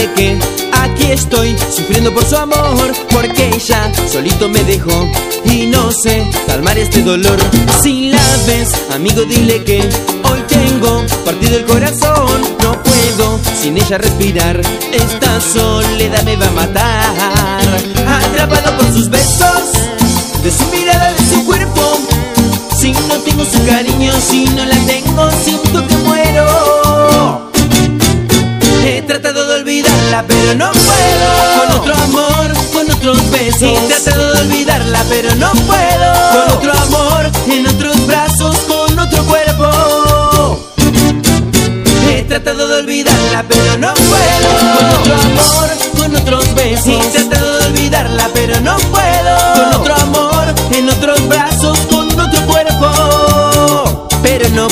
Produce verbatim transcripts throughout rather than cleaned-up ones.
dile que aquí estoy sufriendo por su amor, porque ella solito me dejó y no sé calmar este dolor. Si la ves, amigo, dile que hoy tengo partido el corazón. No puedo sin ella respirar, esta soledad me va a matar. Atrapado por sus besos, de su mirada, de su cuerpo. Si no tengo su cariño, si no la tengo, siento que muero. He tratado de olvidarla, pero no puedo. Con otro amor, con otros besos. He tratado de olvidarla, pero no puedo. Con otro amor, en otros brazos, con otro cuerpo. He tratado de olvidarla, pero no puedo. Con otro amor, con otros besos. He tratado de olvidarla, pero no puedo. Con otro amor, en otros brazos, con otro cuerpo. Pero no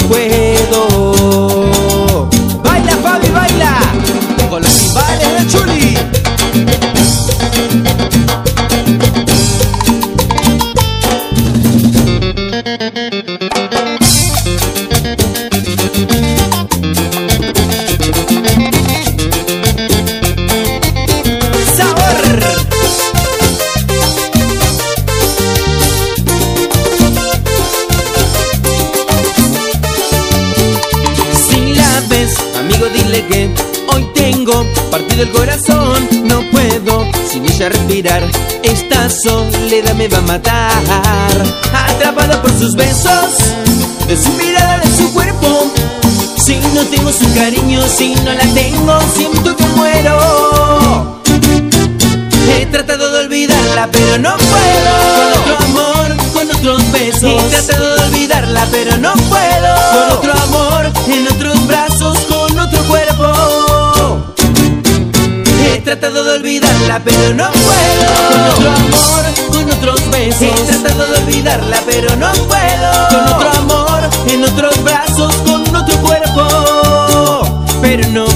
puedo. Baila, Fabi, baila. Con los timbales de Chuli. Dile que hoy tengo partido el corazón. No puedo sin ella respirar, esta soledad me va a matar. Atrapado por sus besos, de su mirada, de su cuerpo. Si no tengo su cariño, si no la tengo, siento que muero. He tratado de olvidarla, pero no puedo. Con otro amor, con otros besos. He tratado de olvidarla, pero no puedo. Con otro amor, en otros brazos, con otro cuerpo. He tratado de olvidarla, pero no puedo. Con otro amor, con otros besos. He tratado de olvidarla, pero no puedo. Con otro amor, en otros brazos, con otro cuerpo. Pero no